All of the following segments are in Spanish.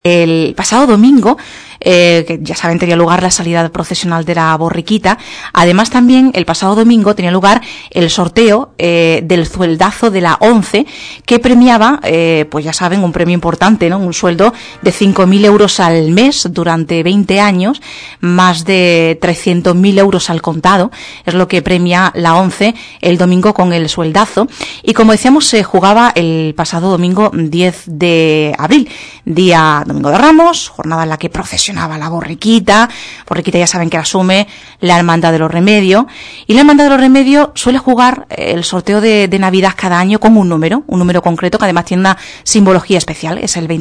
El pasado domingo, que ya saben, tenía lugar la salida procesional de la borriquita. Además, también el pasado domingo tenía lugar el sorteo del sueldazo de la ONCE, que premiaba, pues ya saben, un premio importante, ¿no? Un sueldo de 5.000 euros al mes durante 20 años, más de 300.000 euros al contado. Es lo que premia la ONCE el domingo con el sueldazo. Y como decíamos, se jugaba el pasado domingo 10 de abril, día Domingo de Ramos, jornada en la que procesionaba la borriquita. Borriquita ya saben que la asume la Hermandad de los Remedios. Y la Hermandad de los Remedios suele jugar el sorteo de Navidad cada año con un número concreto que además tiene una simbología especial. Es el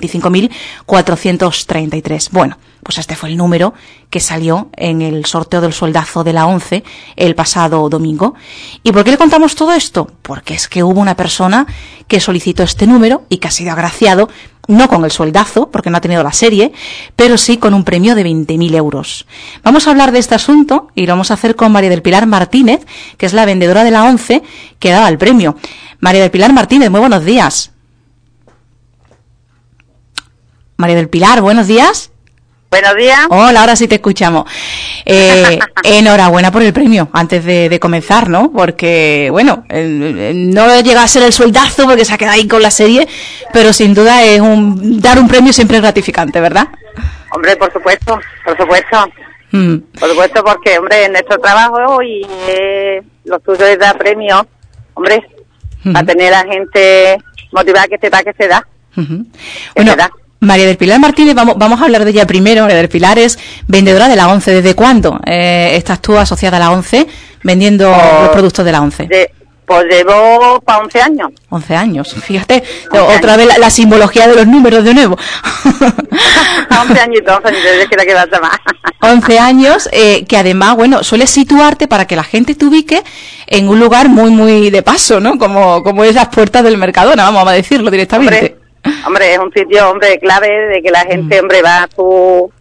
25.433. Bueno, pues este fue el número que salió en el sorteo del sueldazo de la ONCE el pasado domingo. ¿Y por qué le contamos todo esto? Porque es que hubo una persona que solicitó este número y que ha sido agraciado no con el sueldazo, porque no ha tenido la serie, pero sí con un premio de 20.000 euros. Vamos a hablar de este asunto y lo vamos a hacer con María del Pilar Martínez, que es la vendedora de la ONCE que daba el premio. María del Pilar Martínez, muy buenos días. María del Pilar, buenos días. Buenos días. Hola, ahora sí te escuchamos. Enhorabuena por el premio, antes de comenzar, ¿no? Porque, bueno, no llega a ser el sueldazo porque se ha quedado ahí con la serie, pero sin duda es dar un premio siempre es gratificante, ¿verdad? Hombre, por supuesto. Por supuesto, porque, hombre, en nuestro trabajo y los tuyos es dar premios, hombre, a tener a la gente motivada que sepa que se da. Bueno, se da. María del Pilar Martínez, vamos a hablar de ella primero. María del Pilar es vendedora de la ONCE. ¿Desde cuándo estás tú asociada a la ONCE vendiendo los productos de la ONCE? Pues llevo para 11 años. 11 años, fíjate, otra vez la simbología de los números de nuevo. 11 añitos, desde que la que más. 11 años, que además, bueno, suele situarte para que la gente te ubique en un lugar muy, muy de paso, ¿no? Como es las puertas del Mercadona, vamos a decirlo directamente. Hombre, es un sitio, hombre, clave de que la gente, hombre, va a tu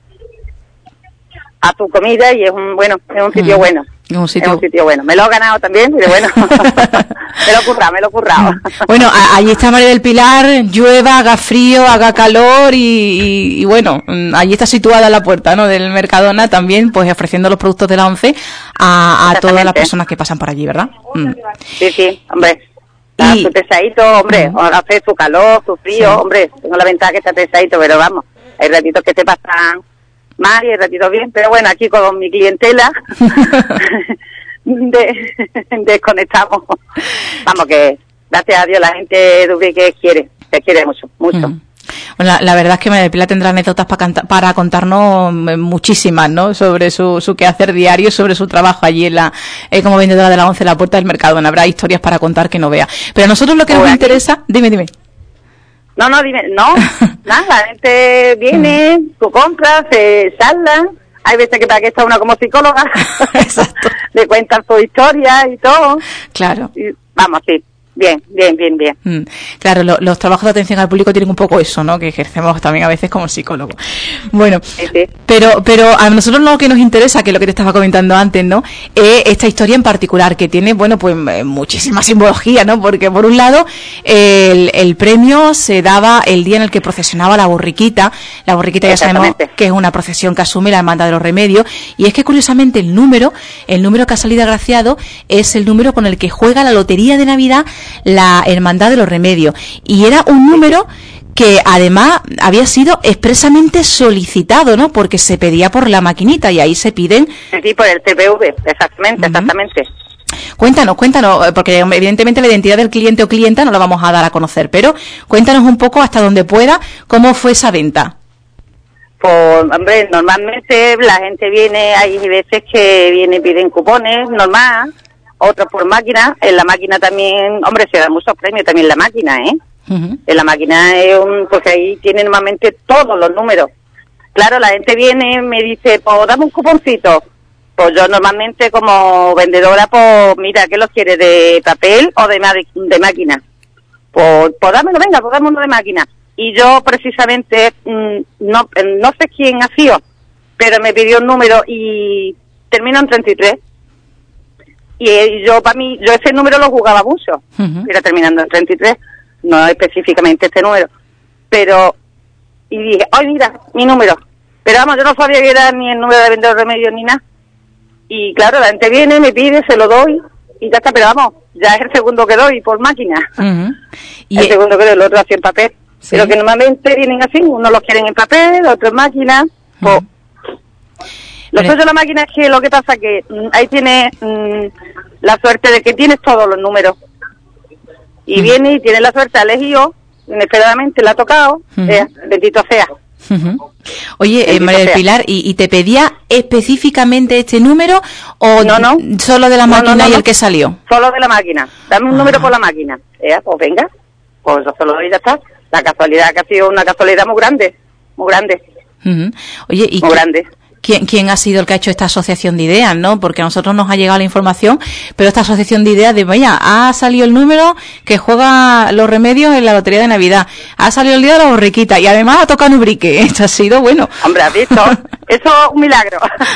comida y es un sitio bueno. Es un sitio bueno. Me lo he ganado también, pero bueno, me lo he currado. Bueno, allí está María del Pilar, llueva, haga frío, haga calor y bueno, allí está situada la puerta, ¿no? Del Mercadona también, pues ofreciendo los productos de la ONCE a todas las personas que pasan por allí, ¿verdad? Sí, hombre. Su pesadito, hombre, hace su calor, su frío, sí. Hombre, tengo la ventaja que está pesadito, pero vamos, hay ratitos que te pasan mal y hay ratitos bien, pero bueno, aquí con mi clientela desconectamos. Vamos, que gracias a Dios la gente de Ubrique te quiere mucho. Bueno, la verdad es que María del Pilar tendrá anécdotas para contarnos muchísimas, ¿no? Sobre su quehacer diario, sobre su trabajo allí como vendedora de la ONCE en la puerta del Mercadona. Habrá historias para contar que no vea. Pero a nosotros lo que nos interesa... Dime. No, nada, la gente viene, tú compras, se salda. Hay veces que para que está una como psicóloga. Exacto. Le cuentan su historia y todo. Claro. Y, vamos, sí. Bien. Claro, los trabajos de atención al público tienen un poco eso, ¿no? Que ejercemos también a veces como psicólogos. Bueno, sí. Pero a nosotros lo que nos interesa, que es lo que te estaba comentando antes, ¿no? Esta historia en particular, que tiene, bueno, pues muchísima simbología, ¿no? Porque por un lado, el premio se daba el día en el que procesionaba la borriquita. La borriquita ya sabemos que es una procesión que asume la Hermandad de los Remedios. Y es que curiosamente el número que ha salido agraciado es el número con el que juega la lotería de Navidad la Hermandad de los Remedios, y era un número que además había sido expresamente solicitado, ¿no? Porque se pedía por la maquinita y ahí se piden... Sí, por el TPV, exactamente. Cuéntanos, porque evidentemente la identidad del cliente o clienta no la vamos a dar a conocer, pero cuéntanos un poco hasta donde pueda cómo fue esa venta. Pues, hombre, normalmente la gente viene, hay veces que vienen, piden cupones, normal, otros por máquina. En la máquina también, hombre, se dan muchos premios también en la máquina, En la máquina porque ahí tienen normalmente todos los números. Claro, la gente viene, me dice, pues dame un cuponcito. Pues yo normalmente como vendedora, pues mira, ¿qué los quieres? ¿De papel o de máquina? Pues dámelo, venga, pues dame uno de máquina. Y yo precisamente, no sé quién ha sido, pero me pidió un número y termino en 33. Y yo ese número lo jugaba mucho, era terminando en 33, no específicamente este número, pero y dije, ¡ay, mira, mi número! Pero vamos, yo no sabía que era ni el número de vendedor de remedios ni nada. Y claro, la gente viene, me pide, se lo doy y ya está, pero vamos, ya es el segundo que doy por máquina. Y el segundo que doy, el otro así en papel. Sí. Pero que normalmente vienen así, unos los quieren en papel, otros en máquina. Pues, lo suyo de la máquina es que lo que pasa que ahí tienes la suerte de que tienes todos los números. Y viene y tienes la suerte, ha elegido, inesperadamente le ha tocado, bendito sea. Oye, María del Pilar, ¿y te pedía específicamente este número o no, solo de la máquina y el que salió? Solo de la máquina, dame un número por la máquina. Pues venga, pues yo solo doy, ya está. La casualidad que ha sido una casualidad muy grande, muy grande. Oye, ¿y muy grande? ¿Quién ha sido el que ha hecho esta asociación de ideas, no? Porque a nosotros nos ha llegado la información, pero esta asociación de ideas de, vaya, ha salido el número que juega los remedios en la lotería de Navidad, ha salido el día de la borriquita y además ha tocado un ubrique. Esto ha sido bueno. Hombre, ¿has visto? Eso es un milagro.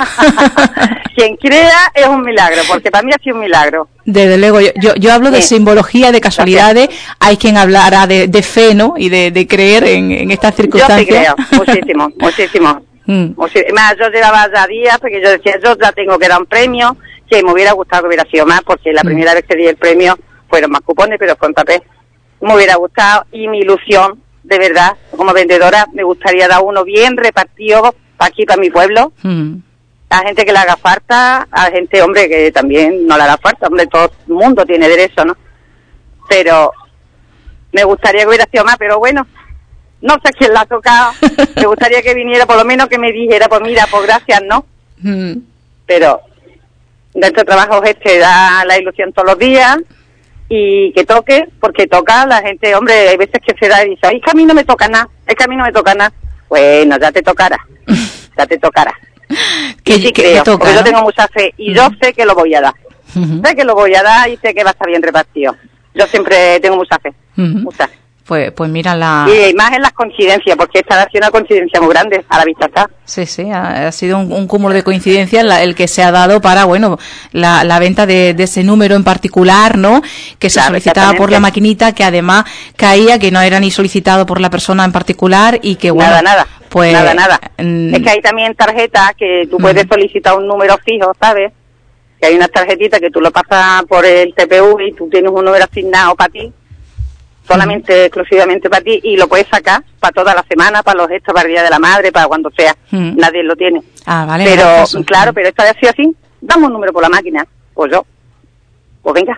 Quien crea es un milagro, porque para mí ha sido un milagro. Desde luego, yo hablo de simbología, de casualidades, hay quien hablará de fe, ¿no? Y de creer en estas circunstancias. Yo sí creo, muchísimo, muchísimo. Más, yo llevaba ya días porque yo decía, yo ya tengo que dar un premio, que me hubiera gustado que hubiera sido más, porque la primera vez que di el premio fueron más cupones, pero fue en papel. Me hubiera gustado, y mi ilusión, de verdad, como vendedora, me gustaría dar uno bien repartido para aquí, para mi pueblo, a gente que le haga falta, a gente, hombre, que también no le haga falta, hombre, todo el mundo tiene derecho, ¿no? Pero me gustaría que hubiera sido más, pero bueno, no sé quién la ha tocado. Me gustaría que viniera, por lo menos que me dijera, pues mira, pues gracias, ¿no? Pero nuestro trabajo es que da la ilusión todos los días y que toque, porque toca la gente, hombre, hay veces que se da y dice, ay, es que a mí no me toca nada, es que a mí no me toca nada. Bueno, ya te tocará, ya te tocará. Que sí creo, toca, porque ¿no? yo tengo mucha fe y yo sé que lo voy a dar. Sé que lo voy a dar y sé que va a estar bien repartido. Yo siempre tengo mucha fe, mucha. Pues mira la... Y más en las coincidencias, porque esta ha sido una coincidencia muy grande, a la vista está. Sí, ha sido un cúmulo de coincidencias el que se ha dado para, bueno, la venta de ese número en particular, ¿no? Que se solicitaba por la maquinita, que además caía, que no era ni solicitado por la persona en particular y que, bueno... Nada. Pues, nada. Es que hay también tarjetas que tú puedes solicitar un número fijo, ¿sabes? Que hay unas tarjetitas que tú lo pasas por el TPU y tú tienes un número asignado para ti, solamente, exclusivamente para ti, y lo puedes sacar para toda la semana, para los gestos, para el Día de la Madre, para cuando sea. Nadie lo tiene. Vale. Pero, claro, pero esta vez ha sido así. Dame un número por la máquina. Pues yo. Pues venga.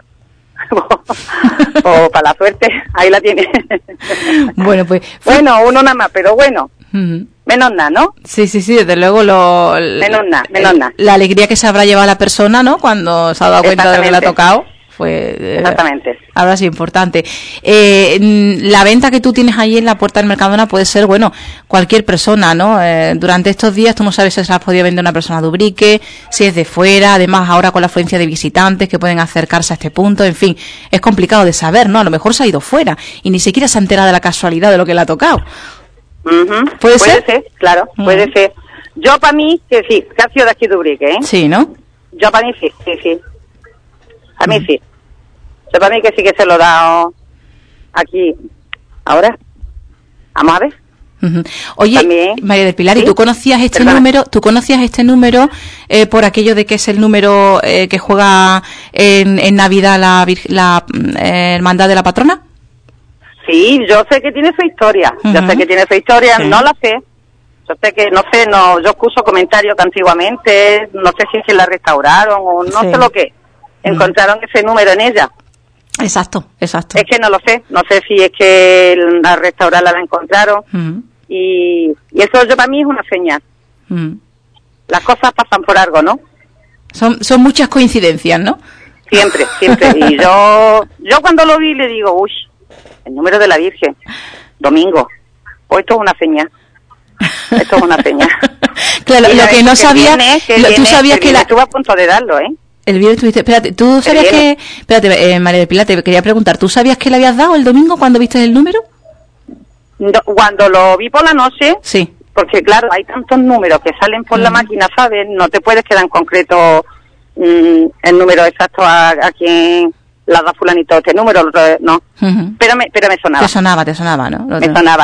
O para la suerte, ahí la tienes. Bueno, pues... Bueno, uno nada más, pero bueno. Menos nada, ¿no? Sí, desde luego menos nada. La alegría que se habrá llevado la persona, ¿no? Cuando se ha dado cuenta de lo que le ha tocado. Exactamente. Ahora sí, importante. La venta que tú tienes ahí en la puerta del Mercadona puede ser, bueno, cualquier persona, ¿no? Durante estos días tú no sabes si se las ha podido vender una persona de Ubrique, si es de fuera, además ahora con la afluencia de visitantes que pueden acercarse a este punto, en fin, es complicado de saber, ¿no? A lo mejor se ha ido fuera y ni siquiera se ha enterado de la casualidad de lo que le ha tocado. ¿Puede ser? Claro, puede ser. Yo para mí, que sí, que ha sido de aquí de Ubrique, ¿eh? Sí, ¿no? Yo para mí sí. A mí sí. Yo para mí que sí que se lo he dado aquí. Ahora, vamos a ver. Oye, también, María del Pilar, ¿y tú conocías este número? ¿Tú conocías este número por aquello de que es el número que juega en Navidad la hermandad de la patrona? Sí, yo sé que tiene su historia. No la sé. Yo sé que, yo escucho comentarios que antiguamente, no sé si se la restauraron o no sé lo que. Encontraron ese número en ella. Exacto. Es que no lo sé. No sé si es que la restaurarla la encontraron. Y eso yo para mí es una señal. Las cosas pasan por algo, ¿no? Son muchas coincidencias, ¿no? Siempre. Y yo cuando lo vi le digo, uy, el número de la Virgen, domingo. Pues esto es una señal. Claro, lo que no sabía, tú sabías que estuve a punto de darlo, ¿eh? El viernes estuviste... Espérate, ¿tú sabías que... Espérate, María del Pilar, te quería preguntar. ¿Tú sabías que le habías dado el domingo cuando viste el número? No, cuando lo vi por la noche... Sí. Porque, claro, hay tantos números que salen por la máquina, ¿sabes? No te puedes quedar en concreto el número exacto a quien la da fulanito este número, no. Pero me sonaba. Te sonaba, ¿no? Me sonaba.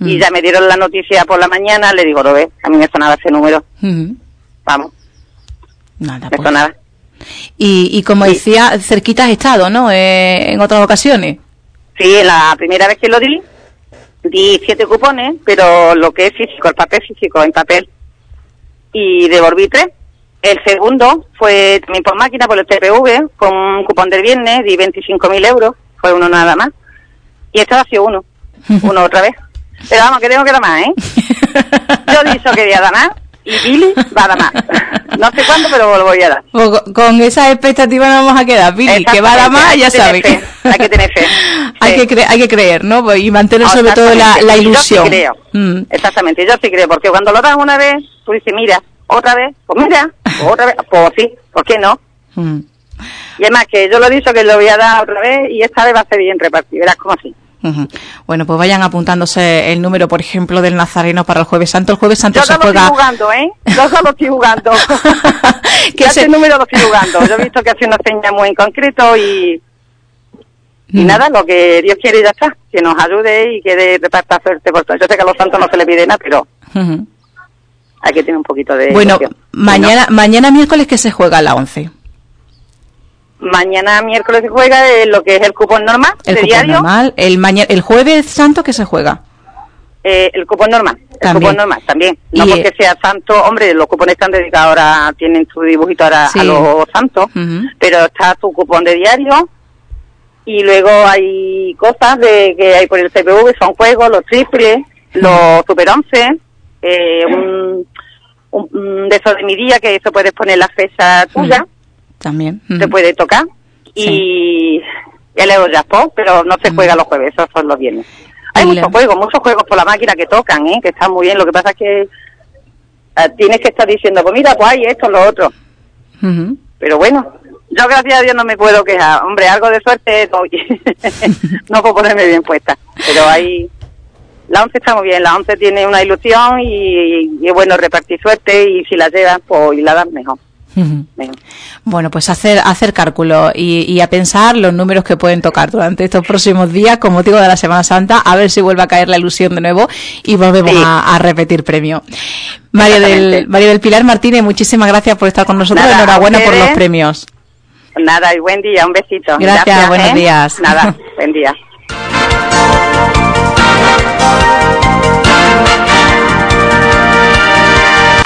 Y ya me dieron la noticia por la mañana, le digo, lo ves, a mí me sonaba ese número. Vamos. Nada, me pues. sonaba. Y como decía, cerquita has estado, ¿no? En otras ocasiones. Sí, la primera vez que lo di 7 cupones, pero lo que es físico, el papel físico, en papel. Y devolví 3. El segundo fue también por máquina, por el TPV, con un cupón del viernes, di 25.000 euros, fue uno nada más. Y esta ha sido uno otra vez. Pero vamos, que tengo que dar más, ¿eh? Yo he dicho que voy a dar más, y Pili va a dar más. No sé cuándo, pero lo voy a dar. Pues con esa expectativa nos vamos a quedar, Pili, que va a dar más, ya sabes. Hay que tener fe. Hay que creer, ¿no? Y mantener sobre todo la ilusión. Yo sí creo. Exactamente, yo sí creo, porque cuando lo das una vez, tú dices, mira, otra vez, pues mira, otra vez, pues sí, ¿por qué no? Y es más, que yo lo he dicho que lo voy a dar otra vez y esta vez va a ser bien repartido, verás cómo sí. Bueno, pues vayan apuntándose el número, por ejemplo, del Nazareno para el Jueves Santo. El Jueves Santo yo se juega... Yo solo estoy jugando, ¿eh? Yo solo estoy jugando. Ese número lo estoy jugando. Yo he visto que hace una seña muy en concreto y nada, lo que Dios quiere y ya está. Que nos ayude y que reparta suerte. Porque yo sé que a los santos no se les pide nada, pero hay que tener un poquito de... Bueno, mañana miércoles, ¿qué se juega a las 11? Mañana miércoles se juega lo que es el cupón normal, el de cupón diario. Normal. El Jueves Santo, ¿qué se juega? El cupón normal. El cupón normal también. No porque sea santo, hombre, los cupones están dedicados ahora, tienen su dibujito ahora a los santos, pero está tu cupón de diario. Y luego hay cosas que hay por el CPV, son juegos, los triples, los super 11, un de esos de mi día, que eso puedes poner la fecha tuya. También. Se puede tocar. Y el Eurojackpot, pero no se juega los jueves, esos son los viernes. Hay muchos juegos por la máquina que tocan, que están muy bien. Lo que pasa es que tienes que estar diciendo, pues mira, pues hay esto, lo otro. Pero bueno, yo gracias a Dios no me puedo quejar. Hombre, algo de suerte doy. No puedo ponerme bien puesta. Pero hay... La 11 está muy bien, la 11 tiene una ilusión y es bueno repartir suerte y si la llevas, pues y la das mejor. Bueno, pues hacer cálculo y a pensar los números que pueden tocar durante estos próximos días con motivo de la Semana Santa, a ver si vuelve a caer la ilusión de nuevo y volvemos a repetir premio. María del Pilar Martínez, muchísimas gracias por estar con nosotros. Nada, enhorabuena por los premios. Nada, y buen día, un besito. Gracias, buenos días. Nada, buen día.